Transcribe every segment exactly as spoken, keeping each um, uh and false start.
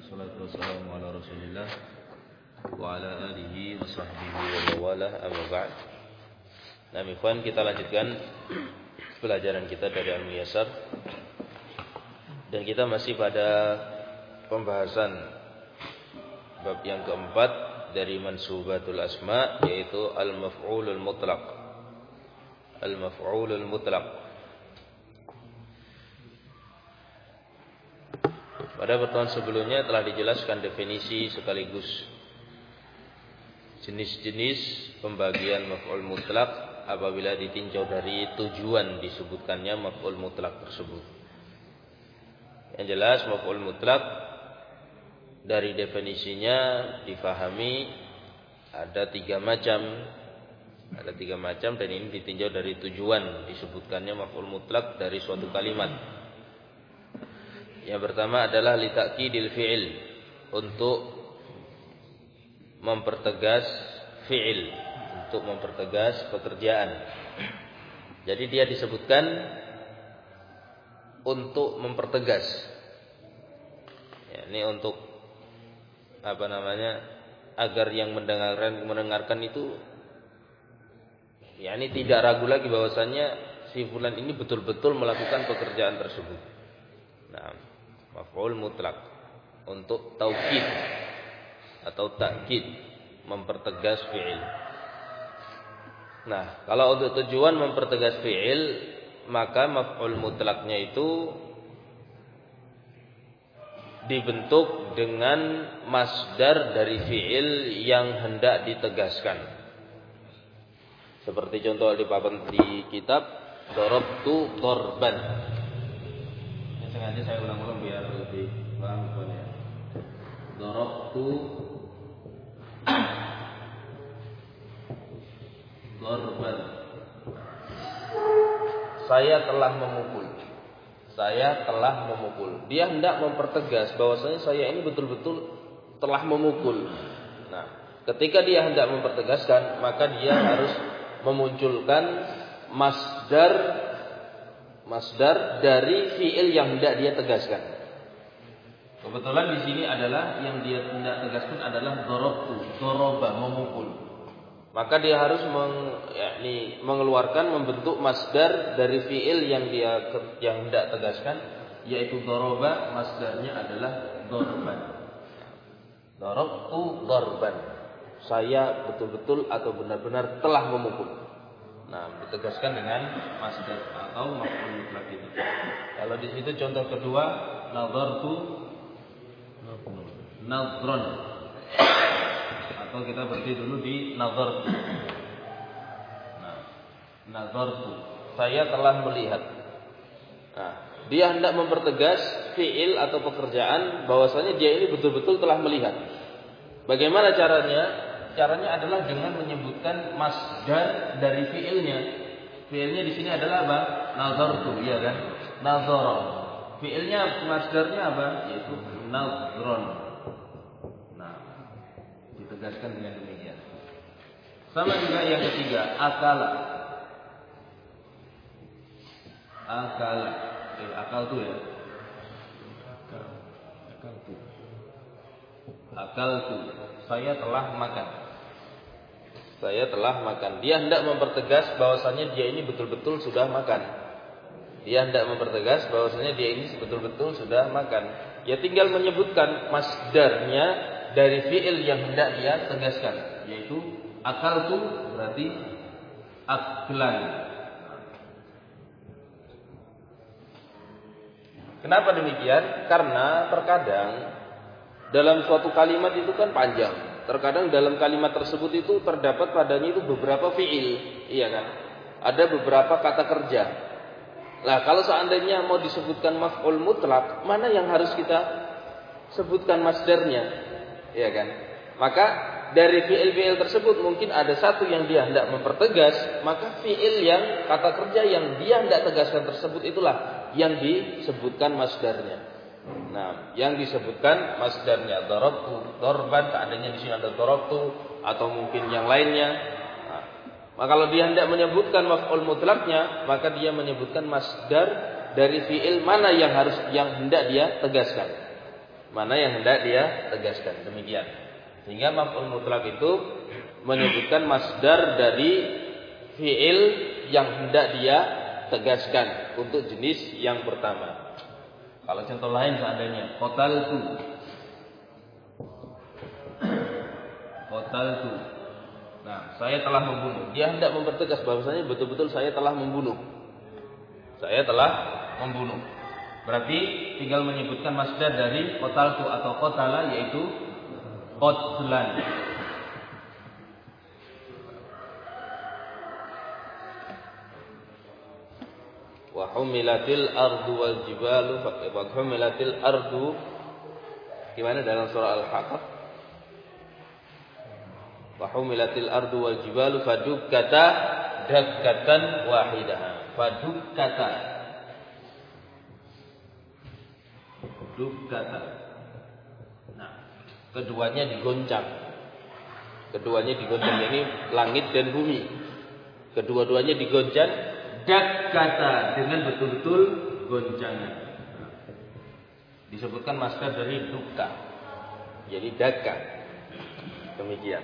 Wassalatu wassalamu ala Rasulillah wa ala alihi wa sahbihi wa mawalah, amma ba'd. Nah, ikhwan, kita lanjutkan pelajaran kita dari Al-Muyassar. Dan kita masih pada pembahasan bab yang keempat dari mansubatul asma, yaitu al-maf'ulul mutlaq. Al-maf'ulul mutlaq. Pada pertemuan sebelumnya telah dijelaskan definisi sekaligus jenis-jenis pembagian maf'ul mutlaq apabila ditinjau dari tujuan disebutkannya maf'ul mutlaq tersebut. Yang jelas maf'ul mutlaq dari definisinya difahami ada tiga macam. Ada tiga macam dan ini ditinjau dari tujuan disebutkannya maf'ul mutlaq dari suatu kalimat. Yang pertama adalah li ta'kidil fi'il, untuk mempertegas fi'il, untuk mempertegas pekerjaan. Jadi dia disebutkan untuk mempertegas. Ya, ini untuk apa namanya? Agar yang mendengarkan mendengarkan itu ya ini tidak ragu lagi bahwasannya si fulan ini betul-betul melakukan pekerjaan tersebut. Nah, maf'ul mutlaq untuk taukid atau takkid, mempertegas fi'il. Nah, kalau untuk tujuan mempertegas fi'il, maka maf'ul mutlaqnya itu dibentuk dengan masdar dari fi'il yang hendak ditegaskan. Seperti contoh di papan di kitab, darabtu darban. Sengaja saya ulang-ulang biar lebih paham ya. Darabtu darban. Saya telah memukul. Saya telah memukul. Dia hendak mempertegas bahwasanya saya ini betul-betul telah memukul. Nah, ketika dia hendak mempertegaskan, maka dia harus memunculkan masdar masdar dari fi'il yang hendak dia tegaskan. Kebetulan di sini adalah yang dia hendak tegaskan adalah darabtu, daraba, memukul. Maka dia harus meng, yakni mengeluarkan membentuk masdar dari fi'il yang dia yang hendak tegaskan, yaitu daraba, masdarnya adalah darban. Darabtu darban. Saya betul-betul atau benar-benar telah memukul. Nah, ditegaskan dengan masdar atau maf'ul mutlaq itu. Kalau di situ contoh kedua, nazartu nazron. Atau kita berhenti dulu di nazartu. Nah, nazartu, saya telah melihat. Nah, dia hendak mempertegas fi'il atau pekerjaan bahwasanya dia ini betul-betul telah melihat. Bagaimana caranya? Caranya adalah dengan menyebutkan masdar dari fiilnya. Fiilnya di sini adalah apa? Nazartu, ya kan? Nazara. Fiilnya masdarnya apa? Yaitu nazron. Nah, ditegaskan dengan demikian. Sama juga yang ketiga, akala. Akala. Eh, akal tuh ya. Akal tuh. Akal tuh. Saya telah makan. Saya telah makan. Dia hendak mempertegas bahwasannya dia ini betul-betul sudah makan. Dia hendak mempertegas bahwasannya dia ini betul-betul sudah makan. Ya tinggal menyebutkan masdarnya dari fi'il yang hendak dia tegaskan, yaitu akaltu, berarti aklan. Kenapa demikian? Karena terkadang dalam suatu kalimat itu kan panjang. Terkadang dalam kalimat tersebut itu terdapat padanya itu beberapa fi'il, iya kan? Ada beberapa kata kerja. Nah, kalau seandainya mau disebutkan maf'ul mutlaq, mana yang harus kita sebutkan masdarnya? Iya kan? Maka dari fi'il-fi'il tersebut mungkin ada satu yang dia hendak mempertegas, maka fi'il yang kata kerja yang dia hendak tegaskan tersebut itulah yang disebutkan masdarnya. Nah, yang disebutkan masdarnya darabtu, darban, seandainya di sini ada darabtu atau mungkin yang lainnya. Nah, maka kalau dia hendak menyebutkan maf'ul mutlaqnya, maka dia menyebutkan masdar dari fiil mana yang harus yang hendak dia tegaskan. mana yang hendak dia tegaskan. Demikian. Sehingga maf'ul mutlak itu menyebutkan masdar dari fi'il yang hendak dia tegaskan untuk jenis yang pertama. Kalau contoh lain seandainya qataltu, qataltu. Nah, saya telah membunuh. Dia hendak mempertegas bahwasanya betul-betul saya telah membunuh. Saya telah membunuh. Berarti tinggal menyebutkan masdar dari qataltu atau qatala, yaitu qatlan. Wa humilatil ardu wal jibalu wa humilatil ardu. Gimana dalam surah Al-Haqqah? Wa humilatil ardu wal jibalu fadukkata dakkatan wahidah. Fadukkata dukkata. Nah, keduanya digoncang. Keduanya digoncang, ini langit dan bumi. Kedua-duanya digoncang dakkata, dengan betul-betul goncangan. Disebutkan masdar dari dukka, jadi dakka. Demikian.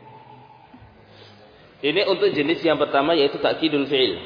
Ini untuk jenis yang pertama, yaitu ta'kidul fi'il.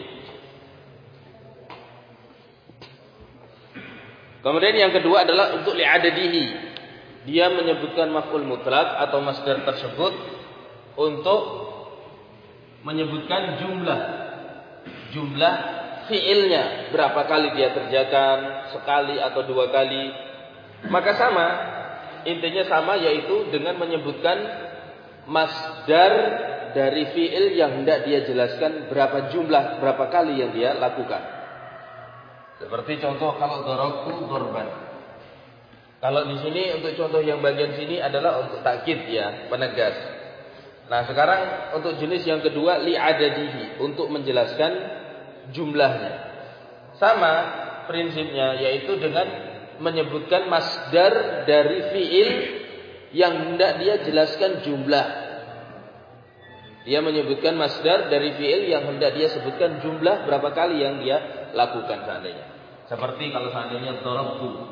Kemudian yang kedua adalah untuk li'adadihi. Dia menyebutkan maf'ul mutlak atau masdar tersebut untuk menyebutkan jumlah jumlah fi'ilnya, berapa kali dia kerjakan, sekali atau dua kali. Maka sama, intinya sama, yaitu dengan menyebutkan masdar dari fi'il yang hendak dia jelaskan berapa jumlah, berapa kali yang dia lakukan. Seperti contoh kalau darabtu darban. Kalau di sini untuk contoh yang bagian sini adalah untuk takkid, ya, penegas. Nah, sekarang untuk jenis yang kedua li'adadihi, untuk menjelaskan jumlahnya. Sama prinsipnya, yaitu dengan menyebutkan masdar dari fi'il yang hendak dia jelaskan jumlah. Dia menyebutkan masdar dari fi'il yang hendak dia sebutkan jumlah, berapa kali yang dia lakukan seandainya. Seperti kalau seandainya darabtu.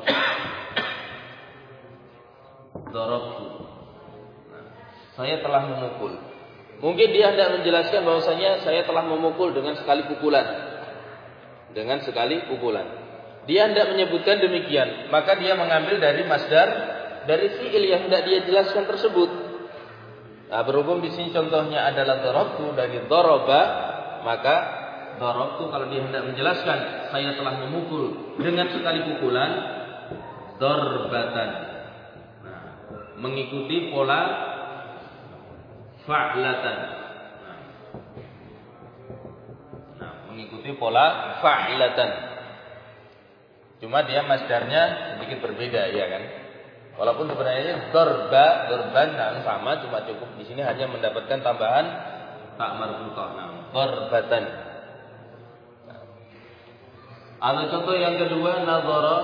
Darabtu. Nah, saya telah memukul. Mungkin dia hendak menjelaskan bahwasanya saya telah memukul dengan sekali pukulan. Dengan sekali pukulan. Dia hendak menyebutkan demikian, maka dia mengambil dari masdar dari fi'il yang hendak dia jelaskan tersebut. Nah, berhubung di sini contohnya adalah darabtu dari daraba, maka darabtu kalau dia hendak menjelaskan saya telah memukul dengan sekali pukulan, darbatan. Nah, mengikuti pola fa'latan. Nah, nah, mengikuti pola fa'latan. Cuma dia masdarnya sedikit berbeda, ya kan? Walaupun sebenarnya darba, darban, nah, sama, cuma cukup di sini hanya mendapatkan tambahan tak marbutah. Nah, darbatan. Nah. Atau contoh yang kedua, nadhara,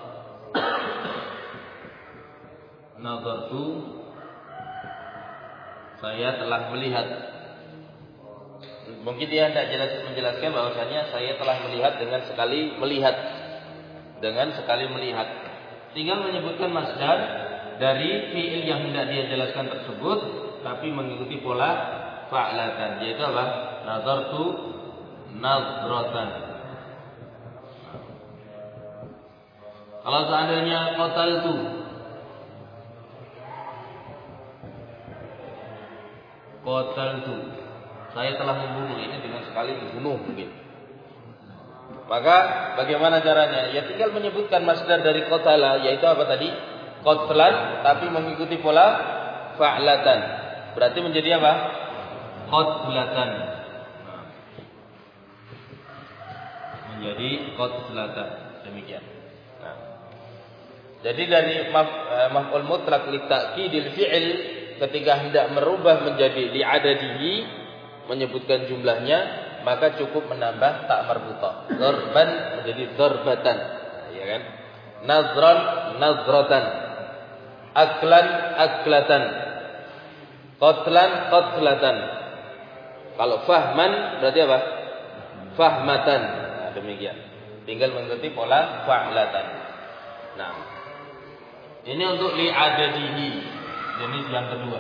nadhartu, saya telah melihat. Mungkin dia hendak menjelaskan bahwasanya saya telah melihat dengan sekali melihat, dengan sekali melihat. Tinggal menyebutkan masdar dari fi'il yang hendak dia jelaskan tersebut, tapi mengikuti pola fa'latan, yaitu apa? Nadhartu nadhratan. Kalau seandainya qataltu, qataltu, saya telah membunuh, ini dengan sekali membunuh mungkin. Maka bagaimana caranya? Ya tinggal menyebutkan masdar dari qatala, yaitu apa tadi? Qatlan, tapi mengikuti pola fa'latan. Berarti menjadi apa? Qatlatan. Nah. Menjadi qatlatan. Demikian. Nah. Jadi dari maf'ul mutlak li ta'kidil fi'il, ketika hendak merubah menjadi li'adadihi, menyebutkan jumlahnya, maka cukup menambah tak marbutah. Darban menjadi darbatan, ya kan? Nazran nazratan. Aklan aklatan. Qatlan qatlatan. Kalau fahman berarti apa? Fahmatan. Nah, demikian. Tinggal mengikuti pola fa'latan. Nah. Ini untuk li'adadihi, jenis yang kedua.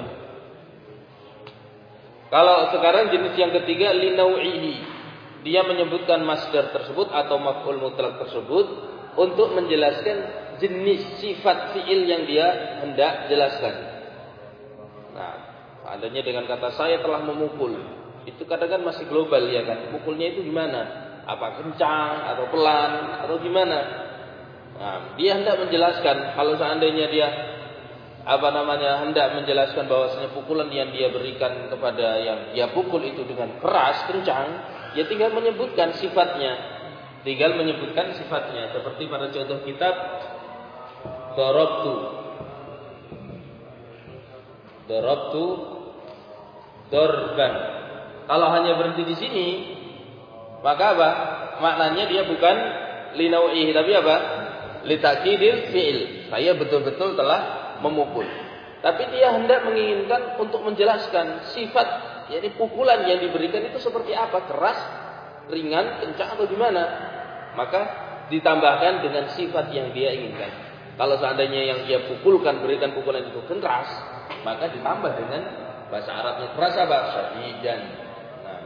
Kalau sekarang jenis yang ketiga linau'ihi, dia menyebutkan masdar tersebut atau maf'ul mutlak tersebut untuk menjelaskan jenis sifat fi'il yang dia hendak jelaskan. Nah, adanya dengan kata saya telah memukul, itu kadang-kadang masih global ya kan. Mukulnya itu gimana? Apa kencang atau pelan atau gimana? Nah, dia hendak menjelaskan kalau seandainya dia apa namanya hendak menjelaskan bahwasanya pukulan yang dia berikan kepada yang dia pukul itu dengan keras, kencang, ya tinggal menyebutkan sifatnya. Tinggal menyebutkan sifatnya seperti pada contoh kitab darabtu. Darabtu darban. Kalau hanya berhenti di sini, maka apa? Maknanya dia bukan linau'ihi tapi apa? Litakidil fi'il. Saya betul-betul telah memukul. Tapi dia hendak menginginkan untuk menjelaskan sifat, yakni pukulan yang diberikan itu seperti apa, keras, ringan, kencang atau gimana. Maka ditambahkan dengan sifat yang dia inginkan. Kalau seandainya yang dia pukulkan, berikan pukulan itu keras, maka ditambah dengan bahasa Arabnya keras apa? Syadidan. Nah,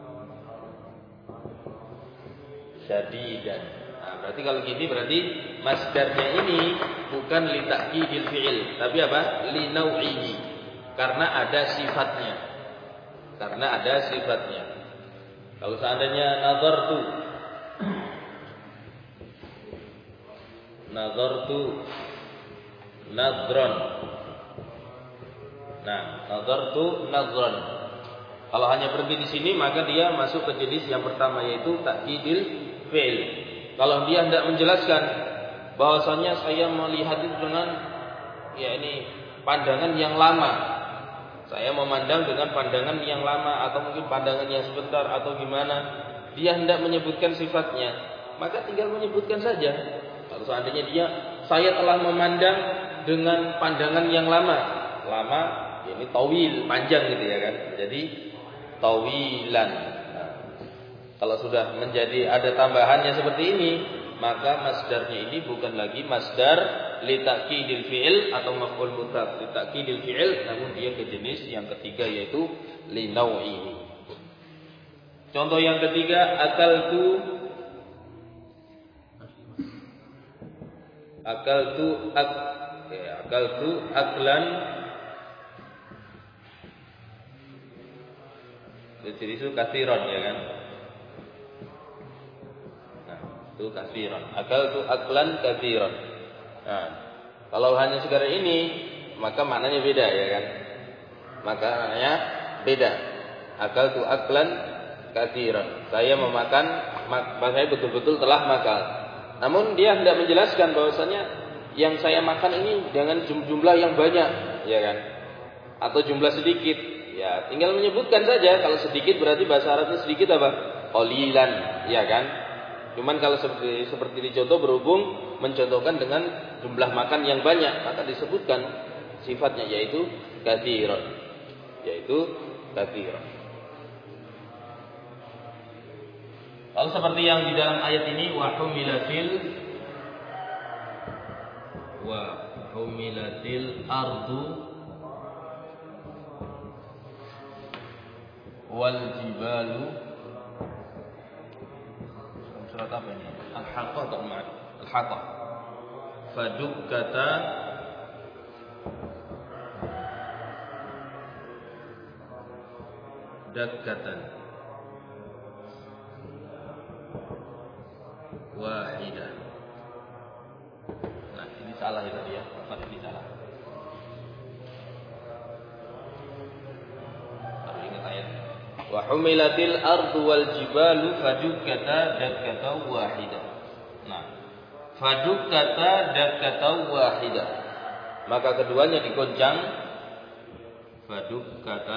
syadidan. Nah, berarti kalau gini berarti masdarnya ini bukan li ta'kidil fi'il, tapi apa? Li nau'ihi. Karena ada sifatnya. Karena ada sifatnya. Kalau seandainya nazartu nazartu nadran. Nah, nazartu nadran. Kalau hanya berhenti di sini maka dia masuk ke jenis yang pertama yaitu ta'kidil fi'il. Kalau dia hendak menjelaskan bahwasanya saya melihat itu dengan ya ini pandangan yang lama. Saya memandang dengan pandangan yang lama atau mungkin pandangan yang sebentar atau gimana. Dia hendak menyebutkan sifatnya, maka tinggal menyebutkan saja. Kalau seandainya dia saya telah memandang dengan pandangan yang lama. Lama ya ini tawil, panjang gitu ya kan. Jadi tawilan. Nah, kalau sudah menjadi ada tambahannya seperti ini, maka masdarnya ini bukan lagi masdar li ta'kidil fi'il atau maf'ul mutlaq li ta'kidil fi'il, namun dia ke jenis yang ketiga yaitu li nau'ihi. Contoh yang ketiga, akaltu akaltu ak ya, akaltu aklan. Jadi itu katsiran ya kan? Itu katsiran. Akal itu aklan katsiran. Nah, kalau hanya sekedar ini, maka maknanya beda ya kan? Maka maknanya beda. Akal itu aklan katsiran. Saya memakan, saya betul-betul telah makan. Namun dia hendak menjelaskan bahwasanya yang saya makan ini dengan jumlah yang banyak, ya kan? Atau jumlah sedikit. Ya, tinggal menyebutkan saja. Kalau sedikit berarti bahasa Arabnya sedikit apa? Qalilan, ya kan? Cuman kalau seperti seperti di contoh berhubung mencontohkan dengan jumlah makan yang banyak, maka disebutkan sifatnya yaitu katsiran. Yaitu katsiran. Kalau seperti yang di dalam ayat ini wa humilatil wa humilatil ardu wal jibalu. Surat apa ini? Al-Haqqah atau Al-Ma'ad? Al-Haqqah. Fadukkata dakkatan wahidah. Nah, ini salah ya tadi ya. Apa ini salah? Baru ingat ayat. Wa humilatil ardu wal jibalu fadukkata dakkatan wahidah. Nah, fadukkata dakkatan wahidah. Maka keduanya digoncang. Fadukkata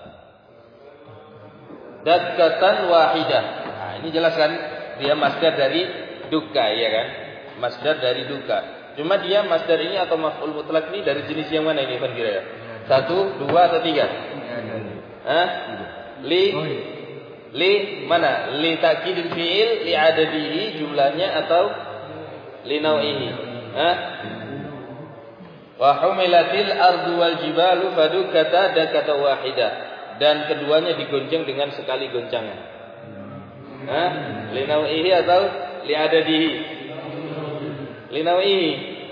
dakkatan wahidah. Nah, ini jelas kan? Dia masdar dari duka ya kan? Masdar dari duka. Cuma dia masdar ini atau maf'ul mutlak ini dari jenis yang mana ini Ivan kira-kira? Satu, dua atau tiga? Hah? Li li mana? Li ta'kidil fi'il li adadihi jumlahnya atau li nau'ihi? Hah? Wa humilatil ardu wal jibalu fadukkata dakata wahidah. Dan keduanya digoncang dengan sekali goncangan. Hah? Linawihi atau li'adadihi? Linawihi.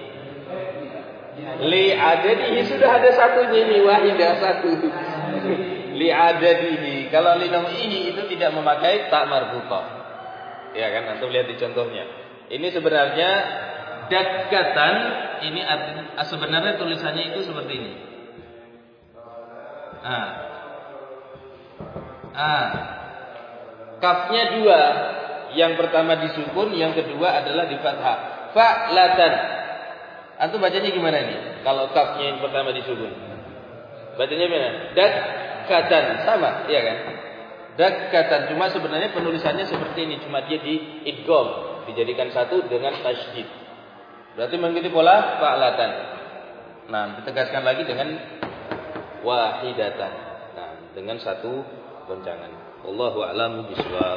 Li'adadihi sudah ada satunya ini, wahidah satu. Li'adadihi. Kalau linawihi itu tidak memakai tak marbutah. Ya kan, antum lihat di contohnya. Ini sebenarnya dakatan, ini sebenarnya tulisannya itu seperti ini. Ah. Ah. Kafnya dua. Yang pertama disukun, yang kedua adalah di fathah. Fa'latan. Antum bacanya gimana ini? Kalau kafnya yang pertama disukun. Bacanya gimana? Dakatan, sama, iya kan? Dakatan, cuma sebenarnya penulisannya seperti ini, cuma dia di idgham, dijadikan satu dengan tasydid. Berarti mengikuti pola fa'latan. Nah, ditegaskan lagi dengan wahidatan. Nah, dengan satu goncangan. Wallahu a'lamu bishawab.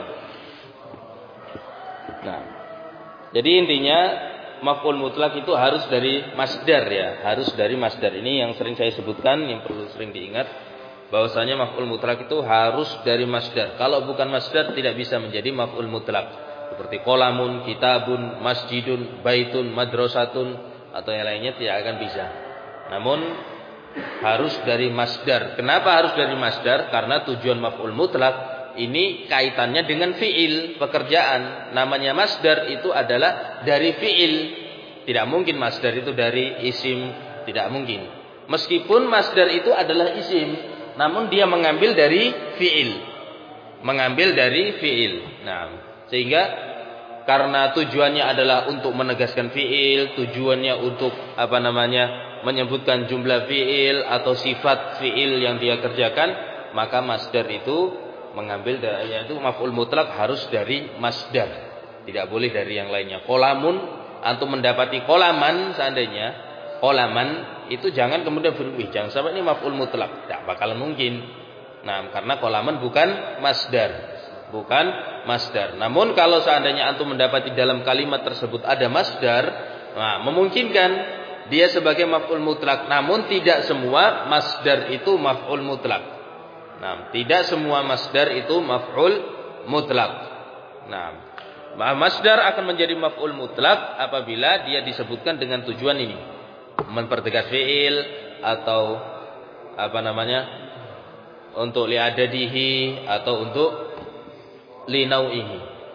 Nah, jadi intinya maf'ul mutlak itu harus dari masdar ya, harus dari masdar. Ini yang sering saya sebutkan, yang perlu sering diingat, bahwasanya maf'ul mutlak itu harus dari masdar. Kalau bukan masdar tidak bisa menjadi maf'ul mutlak. Seperti qolamun, kitabun, masjidun, baitun, madrasatun atau yang lainnya tidak akan bisa. Namun harus dari masdar. Kenapa harus dari masdar? Karena tujuan maf'ul mutlak ini kaitannya dengan fi'il, pekerjaan. Namanya masdar itu adalah dari fi'il. Tidak mungkin masdar itu dari isim, tidak mungkin. Meskipun masdar itu adalah isim, namun dia mengambil dari fi'il. Mengambil dari fi'il. Nah, sehingga karena tujuannya adalah untuk menegaskan fi'il, tujuannya untuk apa namanya? menyebutkan jumlah fi'il atau sifat fi'il yang dia kerjakan, maka masdar itu mengambil dari, yaitu maf'ul mutlak harus dari masdar. Tidak boleh dari yang lainnya. Qolamun, antum mendapati qolaman seandainya, qolaman itu jangan kemudian berwih, jangan sampai ini maf'ul mutlak. Tidak bakalan mungkin. Nah, karena qolaman bukan masdar. Bukan masdar. Namun kalau seandainya antum mendapati dalam kalimat tersebut ada masdar, nah, memungkinkan dia sebagai maf'ul mutlak. Namun tidak semua masdar itu maf'ul mutlak. Nah, tidak semua masdar itu maf'ul mutlak. Nah, masdar akan menjadi maf'ul mutlak apabila dia disebutkan dengan tujuan ini, mempertegas fi'il atau apa namanya? untuk li'adadihi atau untuk linau'ihi.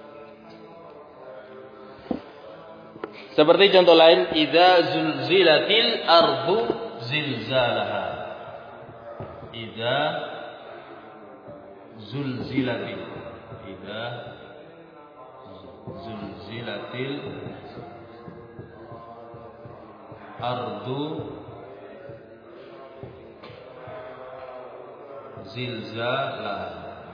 Seperti contoh lain, idza zulzilatil ardu zilzalaha. Idza zulzilatil idza zulzilatil ardu zilzalaha.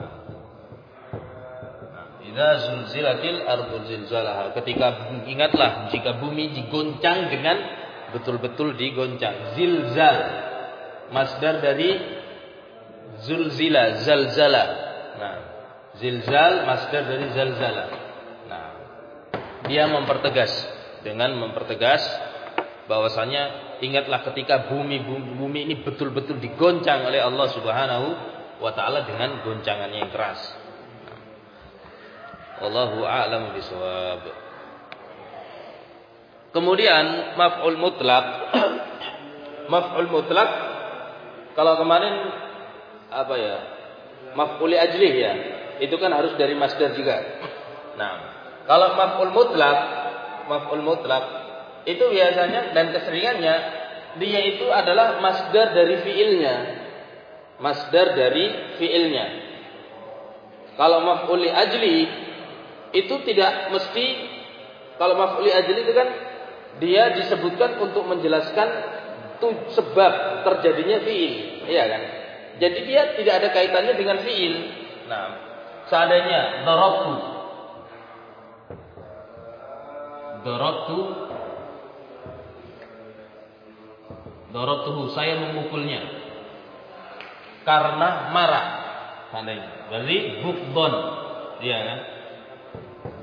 Idza zulzilatil ardu zilzalaha. Ketika, ingatlah jika bumi digoncang dengan betul-betul digoncang. Zilzal masdar dari zulzila, zalzala. Nah, zilzal masdar dari zalzala. Nah, dia mempertegas dengan mempertegas bahwasanya ingatlah ketika bumi bumi, bumi ini betul-betul digoncang oleh Allah Subhanahu wa taala dengan goncangannya yang keras. Wallahu a'lamu bishawab. Kemudian maf'ul mutlak. Maf'ul mutlak kalau kemarin apa ya? Maf'ul ajlih ya. Itu kan harus dari masdar juga. Nah, kalau maf'ul mutlak, maf'ul mutlak itu biasanya dan keseringannya dia itu adalah masdar dari fiilnya. Masdar dari fiilnya. Kalau maf'ul ajli itu tidak mesti, kalau maf'ul ajli itu kan dia disebutkan untuk menjelaskan tuh sebab terjadinya fiil, iya kan? Jadi dia tidak ada kaitannya dengan fiil. Nah, seandainya darabtu darabtu darabtuhu, saya memukulnya karena marah, seandainya berarti bughdon, iya kan?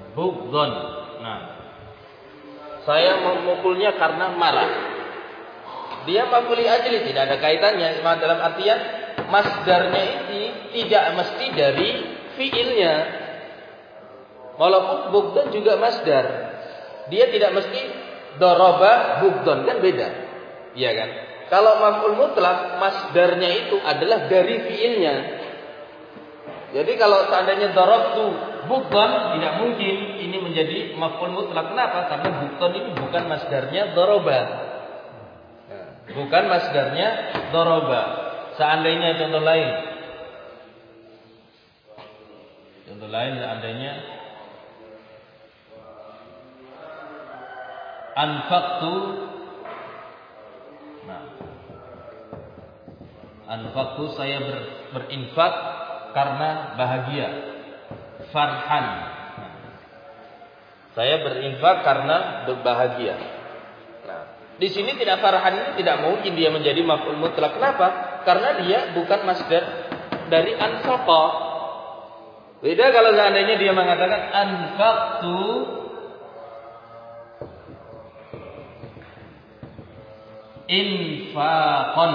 Bughdon. Nah, saya memukulnya karena marah. dia maf'ul li ajli, tidak ada kaitannya. Dalam artian masdarnya ini tidak mesti dari fiilnya. Walaupun bughdon juga masdar, dia tidak mesti daraba bughdon, kan beda. Iya kan? Kalau maf'ul mutlak masdarnya itu adalah dari fiilnya. Jadi kalau seandainya darabtu bughdon, tidak mungkin ini menjadi maf'ul mutlak. Kenapa? Karena bughdon ini bukan masdarnya daraba. Bukan masdarnya daraba. Seandainya contoh lain. Contoh lain seandainya anfaqtu, nah, anfaqtu saya ber, berinfak karena bahagia, farhan, nah, saya berinfak karena berbahagia. Nah, di sini tidak farhan ini tidak mungkin dia menjadi maf'ul mutlak. Kenapa? Karena dia bukan masdar dari anfaqa. Beda kalau seandainya dia mengatakan anfaqtu infaqan.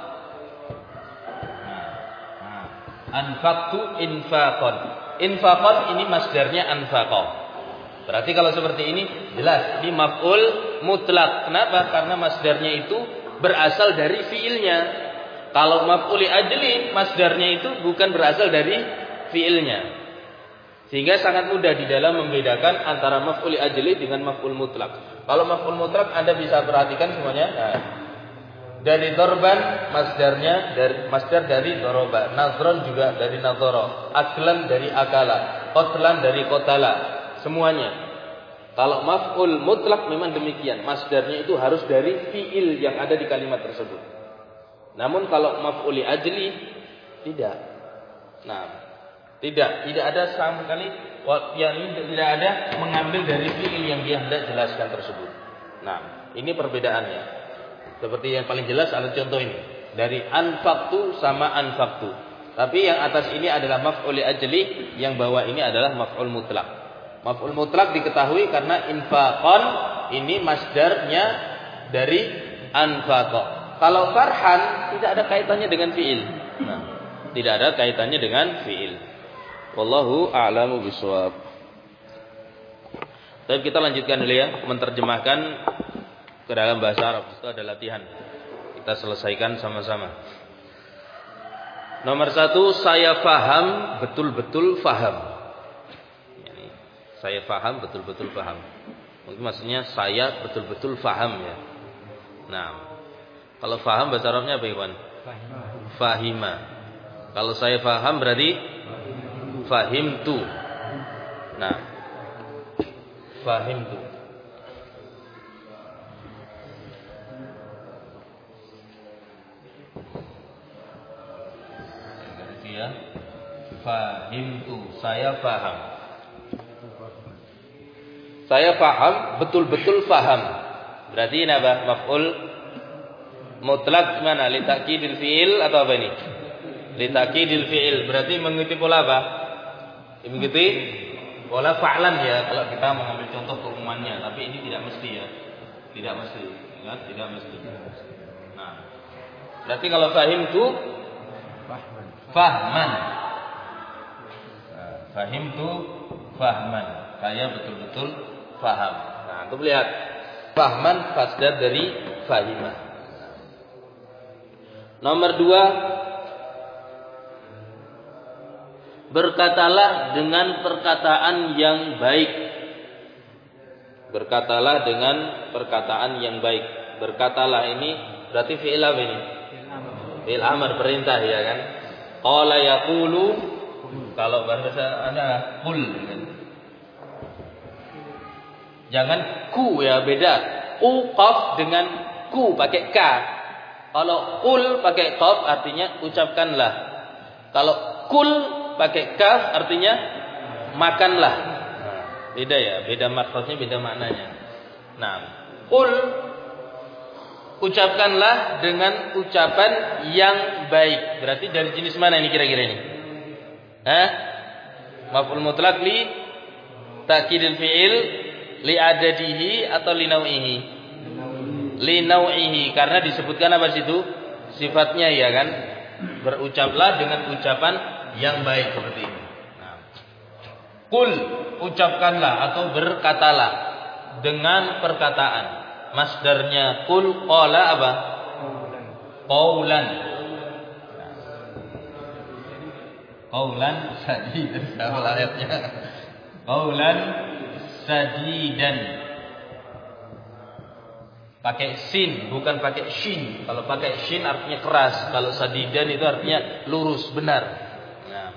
Nah, nah. Anfaqtu infaqan. Infaqan ini masdarnya anfaqa. Berarti kalau seperti ini jelas ini maf'ul mutlak. Kenapa? Karena masdarnya itu berasal dari fiilnya. Kalau maf'ul li ajli masdarnya itu bukan berasal dari fiilnya. Sehingga sangat mudah di dalam membedakan antara maf'ul li ajli dengan maf'ul mutlak. Kalau maf'ul mutlak Anda bisa perhatikan semuanya. Nah, dari dorban masdarnya dari masdar dari doroba, nazron juga dari nazoro, aklan dari akala, qatlan dari qatala, semuanya. Kalau maf'ul mutlak memang demikian, masdarnya itu harus dari fiil yang ada di kalimat tersebut. Namun kalau maf'ul li ajli tidak. Nah, tidak, tidak ada sama sekali yang ini tidak ada mengambil dari fiil yang dia hendak jelaskan tersebut. Nah, ini perbedaannya. Seperti yang paling jelas ada contoh ini. Dari anfaqtu sama anfaqtu. Tapi yang atas ini adalah maf'ul li ajli, yang bawah ini adalah maf'ul mutlak. Maf'ul mutlak diketahui karena infaqan ini masdarnya dari anfaqa. Kalau farhan tidak ada kaitannya dengan fiil. Nah, tidak ada kaitannya dengan fiil. Wallahu a'lamu bishawab. Tapi kita lanjutkan dulu ya, menerjemahkan ke dalam bahasa Arab. Itu ada latihan. Kita selesaikan sama-sama. Nomor satu, saya faham, betul-betul faham. Saya faham, betul-betul faham. Mungkin maksudnya saya betul-betul faham ya. Nah, kalau faham bahasa Arabnya apa Iwan? Fahima. Kalau saya faham berarti fahimtu. Nah, fahimtu. Ya, fahimtu, saya faham. Saya faham, betul-betul faham. Berarti ini apa? Maf'ul mutlak mana? Li ta'kidil fi'il atau apa ini? Li ta'kidil fi'il. Berarti mengikuti pola apa? Mengikuti pola fa'lan ya. Kalau kita mengambil contoh keumumannya, tapi ini tidak mesti ya. Tidak mesti, ya, tidak mesti. Nah, berarti kalau fahimtu fahman. Fahimtu fahman. Saya betul-betul faham. Nah, untuk lihat fahman masdar dari fahimah. Nomor dua, berkatalah dengan perkataan yang baik. Berkatalah dengan perkataan yang baik. Berkatalah ini berarti fi'il apa ini? Fi'il amr, perintah ya kan? Qala yaqulu, kalau bahasa Anda qul kan. Jangan ku ya, beda. U qaf dengan ku pakai ka. Kalau qul pakai qaf artinya ucapkanlah. Kalau kul pakai kaf artinya makanlah. Nah, beda ya, beda maksudnya, beda maknanya. Nah, qul ucapkanlah dengan ucapan yang baik. Berarti dari jenis mana ini kira-kira ini? Hah? Maf'ul mutlak li ta'kidil fi'il, li adadihi atau li nau'ihi? Li nau'ihi, karena disebutkan apa situ? Sifatnya ya kan? Berucaplah dengan ucapan yang baik seperti ini. Nah. Qul, ucapkanlah atau berkatalah dengan perkataan. Masdarnya qul, qala apa? Qaulan. Qaulan sadidan, sama ayatnya. Qaulan sadidan. Pakai sin, bukan pakai shin. Kalau pakai shin artinya keras. Kalau sadidan itu artinya lurus, benar. Nah.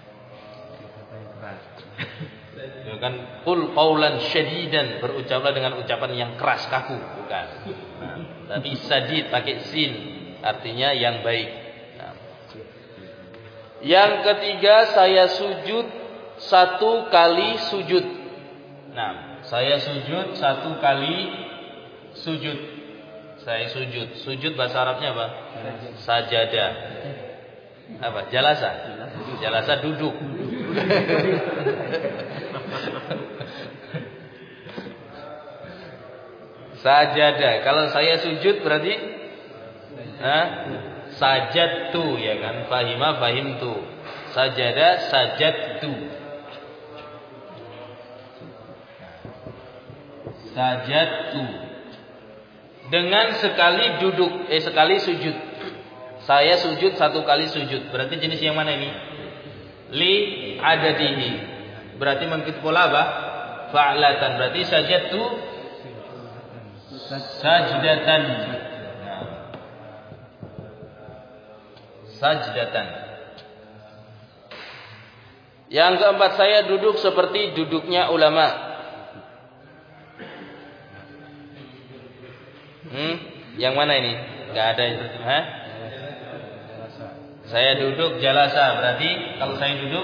Itu kan qul qaulan syadidan, berucaplah dengan ucapan yang keras, kaku, bukan. Nah, tapi sadid pakai sin, artinya yang baik. Nah. Yang ketiga, saya sujud satu kali sujud. Nah, saya sujud satu kali sujud. Saya sujud. Sujud bahasa Arabnya apa? Sajadah. Apa? Jalasa. Jalasa duduk. Sajadah. Kalau saya sujud berarti Hah? Sajadtu ya kan? Fahima fahimtu. Sajada sajadtu. Sajadtu. Dengan sekali duduk, eh sekali sujud. Saya sujud satu kali sujud. Berarti jenis yang mana ini? Li adadihi. Berarti mengikuti pola apa? Fa'latan. Berarti sajadtu sajdatan. Nah. Sajdatan. Yang keempat, saya duduk seperti duduknya ulama. Hmm? Yang mana ini? Enggak ada itu. Hah? Saya duduk jalasa. Berarti kalau saya duduk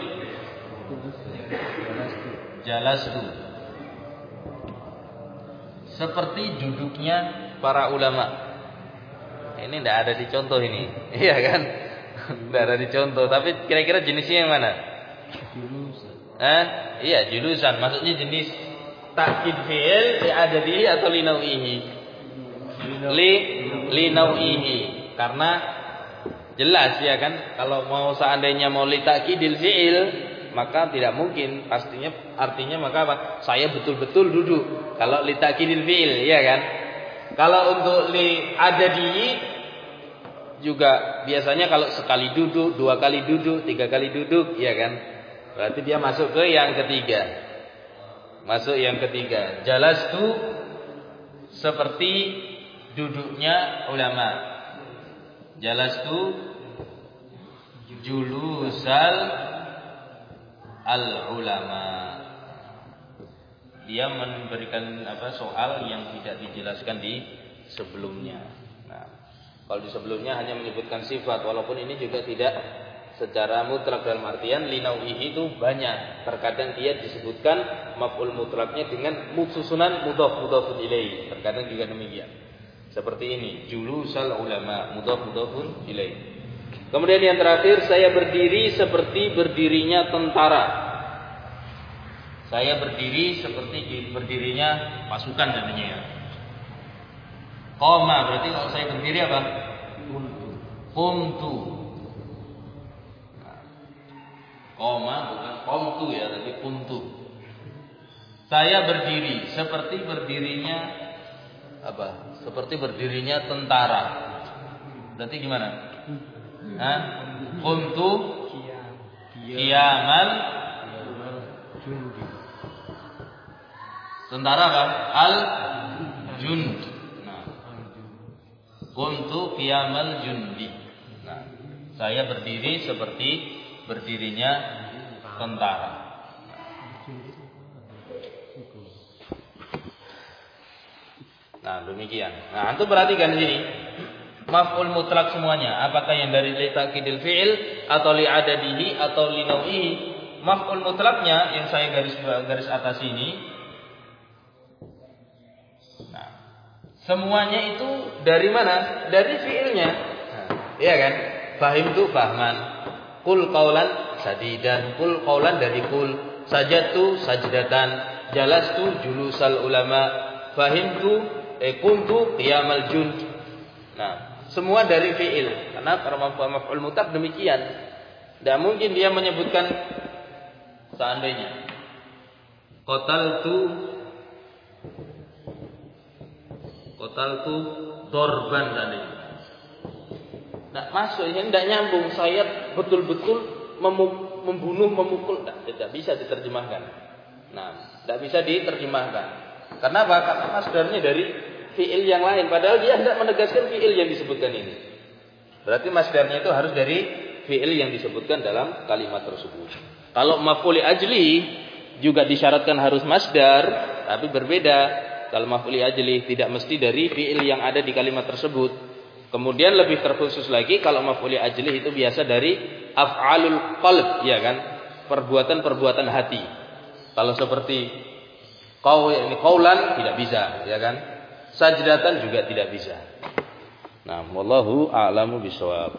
jalastu. Seperti duduknya para ulama. Ini enggak ada di contoh ini. Iya kan? Enggak ada di contoh. Tapi kira-kira jenisnya yang mana? Hah? Iya, julusan. Maksudnya jenis takkid fi'il li adadihi atau li nau'ihi? Li li nau'ihi. Karena jelas ya kan, kalau mau seandainya mau li takkidil fi'il, maka tidak mungkin, pastinya artinya maka apa? Saya betul-betul duduk. Kalau li takkidil fi'il, ya kan? Kalau untuk li adadihi juga biasanya kalau sekali duduk, dua kali duduk, tiga kali duduk, ya kan? Berarti dia masuk ke yang ketiga. Masuk yang ketiga. Jalastu seperti duduknya ulama. Jalastu julusal al-ulama. Dia memberikan apa soal yang tidak dijelaskan di sebelumnya. Nah, kalau di sebelumnya hanya menyebutkan sifat, walaupun ini juga tidak secara mutlak dalam artian linau'ihi itu banyak. Terkadang dia disebutkan maf'ul mutlaknya dengan susunan mudhaf mudhafun ilaih. Terkadang juga demikian. Seperti ini, julusal ulama, mudhaf mudhafun ilaih. Kemudian yang terakhir, saya berdiri seperti berdirinya tentara. Saya berdiri seperti berdirinya pasukan namanya ya. Qoma berarti kalau saya berdiri apa? Qumtu. Qumtu. Qoma bukan qumtu ya, tapi qumtu. Saya berdiri seperti berdirinya apa? Seperti berdirinya tentara. Berarti gimana? Hah? Qumtu qiyamal tentara apa? Al jund. Nah. Qumtu qiyamal jundi. Nah, saya berdiri seperti berdirinya tentara. Nah, demikian. Nah, antum perhatikan di sini. Maf'ul mutlak semuanya. Apakah yang dari li ta'kidil fi'il atau li adadihi atau li nau'ihi? Maf'ul mutlaknya yang saya garis garis atas ini. Nah, semuanya itu dari mana? Dari fi'ilnya. Nah, iya kan? Fahim tu fahman. Qul qaulan sadidan. Qul qaulan dari qul. Sajadtu sajdatan. Jalastu julusal ulama. Fahimtu eh kuntu qiyamal jund. Nah, semua dari fi'il. Karena para maf'ul mutlaq demikian. Tidak mungkin dia menyebutkan seandainya qataltu qataltu dorban tadi. Tidak masuk, ini tidak nyambung. Saya betul-betul membunuh, memukul. Tidak, tidak bisa diterjemahkan. Nah, tidak bisa diterjemahkan. Karena apa? Karena masdarnya dari fi'il yang lain. Padahal dia tidak menegaskan fi'il yang disebutkan ini. Berarti masdarnya itu harus dari fi'il yang disebutkan dalam kalimat tersebut. Kalau maf'ul ajli juga disyaratkan harus masdar, tapi berbeda. Kalau maf'ul ajli tidak mesti dari fi'il yang ada di kalimat tersebut. Kemudian lebih terkhusus lagi kalau maf'ul ajli itu biasa dari af'alul qalb, ya kan? Perbuatan-perbuatan hati. Kalau seperti qaul ini qaulan tidak bisa, ya kan? Sajdatan juga tidak bisa. Nah, wallahu a'lamu bishawab.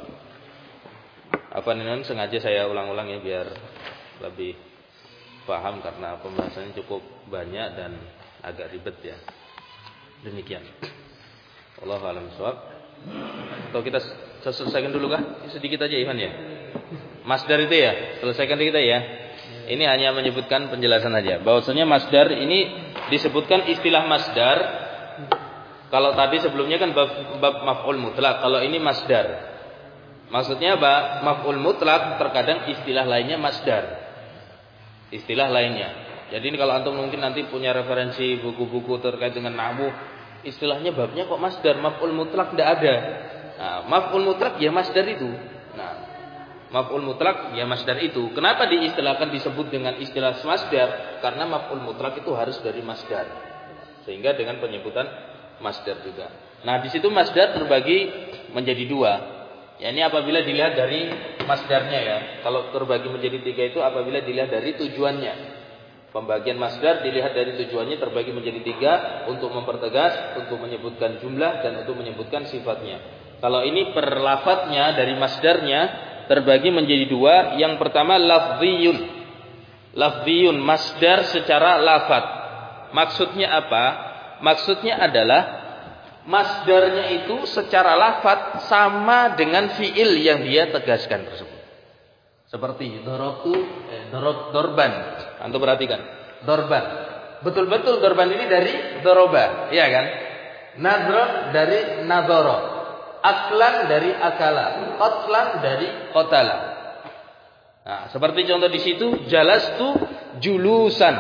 Apa ini sengaja saya ulang-ulang ya biar lebih paham karena pembahasannya cukup banyak dan agak ribet ya. Demikian. Wallahu a'lam bishawab. Atau kita selesaikan dulu kah? Sedikit aja Ivan ya. Masdar itu ya, selesaikan kita ya. Ini hanya menyebutkan penjelasan aja. Bahwasanya masdar ini disebutkan istilah masdar. Kalau tadi sebelumnya kan bab, bab maf'ul mutlaq. Kalau ini masdar. Maksudnya apa? Maf'ul mutlaq terkadang istilah lainnya masdar. Istilah lainnya. Jadi ini kalau antum mungkin nanti punya referensi buku-buku terkait dengan nahwu, istilahnya babnya kok masdar, maf'ul mutlaq tidak ada. Nah, maf'ul mutlaq ya masdar itu. Nah, maf'ul mutlaq ya masdar itu. Kenapa diistilahkan disebut dengan istilah masdar? Karena maf'ul mutlaq itu harus dari masdar. Sehingga dengan penyebutan masdar juga. Nah, di situ masdar terbagi menjadi dua. Ya, ini apabila dilihat dari masdarnya ya. Kalau terbagi menjadi tiga itu apabila dilihat dari tujuannya. Pembagian masdar dilihat dari tujuannya terbagi menjadi tiga, untuk mempertegas, untuk menyebutkan jumlah, dan untuk menyebutkan sifatnya. Kalau ini per lafadznya dari masdarnya terbagi menjadi dua. Yang pertama lafziyun. Lafziyun, masdar secara lafadz. Maksudnya apa? Maksudnya adalah masdarnya itu secara lafadz sama dengan fi'il yang dia tegaskan tersebut. Seperti dorobtu, eh, dorob, dorban. Antum perhatikan, dorban. Betul-betul dorban ini dari doroba, iya kan? Nadron dari nadoro, aklan dari akala, qatlan dari qatala. Nah, seperti contoh di situ, jalastu julusan.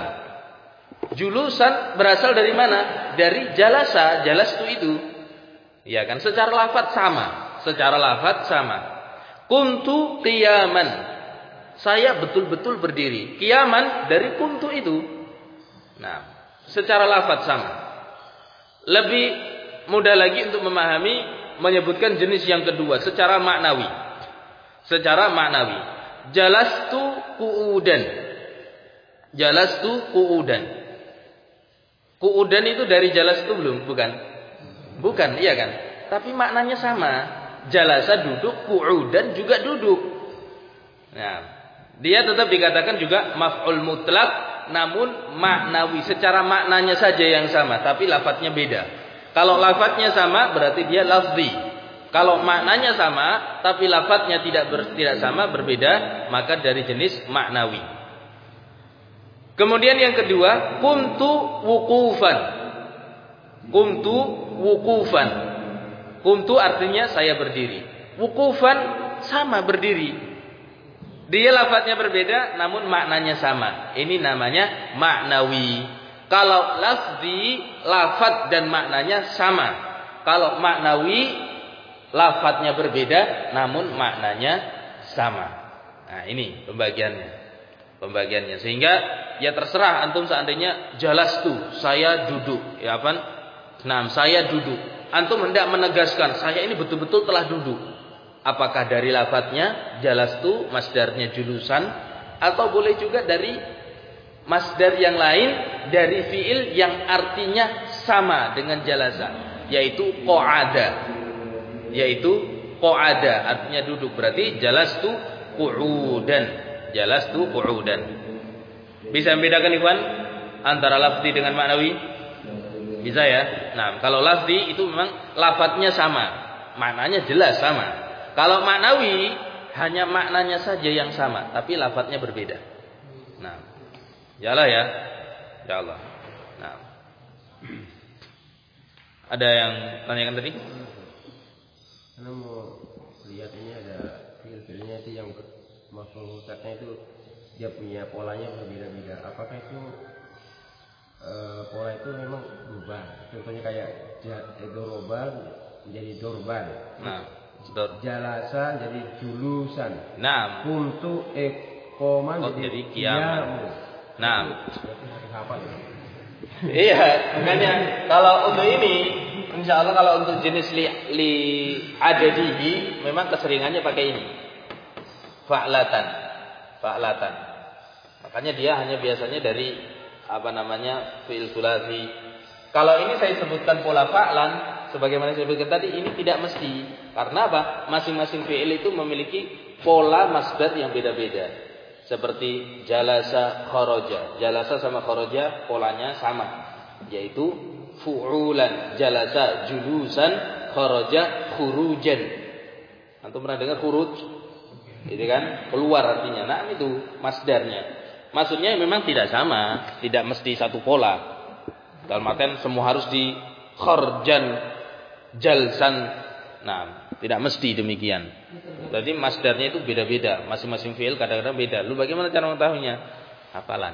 Julusan berasal dari mana? Dari jalasa, jalastu itu. Iya kan? Secara lafadz sama, secara lafadz sama. Kuntu qiyaman. Saya betul-betul berdiri. Qiyaman dari kuntu itu. Nah, secara lafadz sama. Lebih mudah lagi untuk memahami, menyebutkan jenis yang kedua secara maknawi. Secara maknawi. Jalastu qu'udan. Jalastu qu'udan. Qu'udan itu dari jalastu belum? Bukan. Bukan, iya kan? Tapi maknanya sama. Jalasa duduk, qu'udan juga duduk. Nah, dia tetap dikatakan juga maf'ul mutlaq, namun maknawi, secara maknanya saja yang sama, tapi lafadznya beda. Kalau lafadznya sama berarti dia lafzi. Kalau maknanya sama tapi lafadznya tidak ber, tidak sama, berbeda, maka dari jenis maknawi. Kemudian yang kedua, kuntu wuqufan. Kuntu wuqufan. Kuntu artinya saya berdiri. Wuqufan sama berdiri. Dia lafadznya berbeda namun maknanya sama. Ini namanya maknawi. Kalau lafzi, lafadz dan maknanya sama. Kalau maknawi, lafadznya berbeda namun maknanya sama. Nah, ini pembagiannya. Pembagiannya. Sehingga ya terserah antum seandainya jalastu, saya duduk, ya apa? Nah, saya duduk. Antum hendak menegaskan saya ini betul-betul telah duduk. Apakah dari lafadznya jalastu, masdarnya julusan, atau boleh juga dari masdar yang lain, dari fiil yang artinya sama dengan jalasa, yaitu qa'ada. Yaitu qa'ada, artinya duduk. Berarti jalastu qu'udan. Jalastu qu'udan. Bisa membedakan ikhwan antara lafzi dengan maknawi? Bisa ya? Nah, kalau lafzi itu memang lafadznya sama, maknanya jelas sama. Kalau maknawi hanya maknanya saja yang sama, tapi lafadznya berbeda. Nah, yalah ya, ya Allah. Nah, ada yang tanyakan tadi? Karena mau lihat ini ada fil-filnya itu yang maf'ul mutlaqnya itu dia punya polanya berbeda-beda. Apakah itu e, pola itu memang berubah? Contohnya kayak doroban menjadi dorban. Nah, dor. Jalasa jadi julusan. Nah, kuntu ekoman oh, jadi kiamat. Nah, hafal ya? Iya, makanya kalau untuk ini, insya Allah kalau untuk jenis li, li adadihi, memang keseringannya pakai ini, fa'latan, fa'latan. Makanya dia hanya biasanya dari apa namanya fi'il sulasi. Kalau ini saya sebutkan pola fa'lan, sebagaimana saya sebutkan tadi, ini tidak mesti. Karena apa? Masing-masing fi'il itu memiliki pola masdar yang beda-beda. Seperti jalasa kharaja. Jalasa sama kharaja polanya sama, yaitu fu'ulan. Jalasa julusan, kharaja khurujan. Antum pernah dengar khuruj? Itu kan keluar artinya. Nah, itu masdarnya. Maksudnya memang tidak sama, tidak mesti satu pola. Dalam artian semua harus di kharjan, jalsan. Nah, tidak mesti demikian. Jadi masdarnya itu beda-beda, masing-masing fi'il kadang-kadang beda. Lu bagaimana cara mengetahuinya? Hafalan.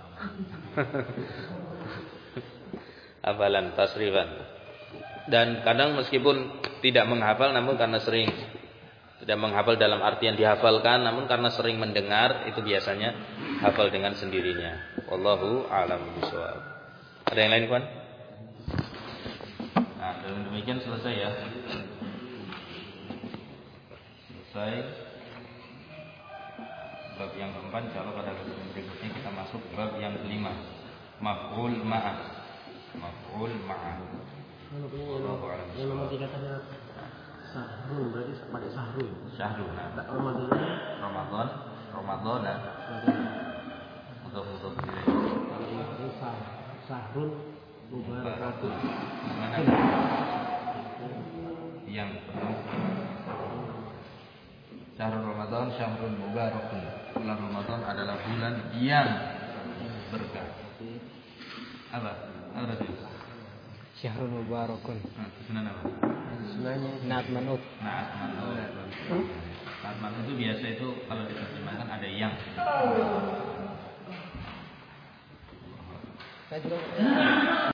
Hafalan, tasrifan. Dan kadang meskipun tidak menghafal, namun karena sering tidak menghafal dalam artian dihafalkan, namun karena sering mendengar, itu biasanya hafal dengan sendirinya. Wallahu a'lam bishawab. Ada yang lain, kawan? Nah, dengan demikian selesai ya. Selesai bab yang keempat. Insyaallah pada kesempatan berikutnya kita masuk bab yang kelima, maf'ul ma'ah. Maf'ul ma'ah. Yang nomor tiga tadi sahrun, berarti pakai sahrun. Syahrun. Ramadan. Ramadan. Ramadan. Untuk untuk ini sahrun mubarakatuh. Mana? Yang penuh. Syahrul Ramadan syahrul mubarakun. Bulan Ramadan adalah bulan yang berkah. Apa? Apa itu? Syahrul mubarakun. Nah, sunan apa? Sunanya Naat manut. Naat manut. Naat manut itu biasa itu kalau diterjemahkan ada yang. Saya juga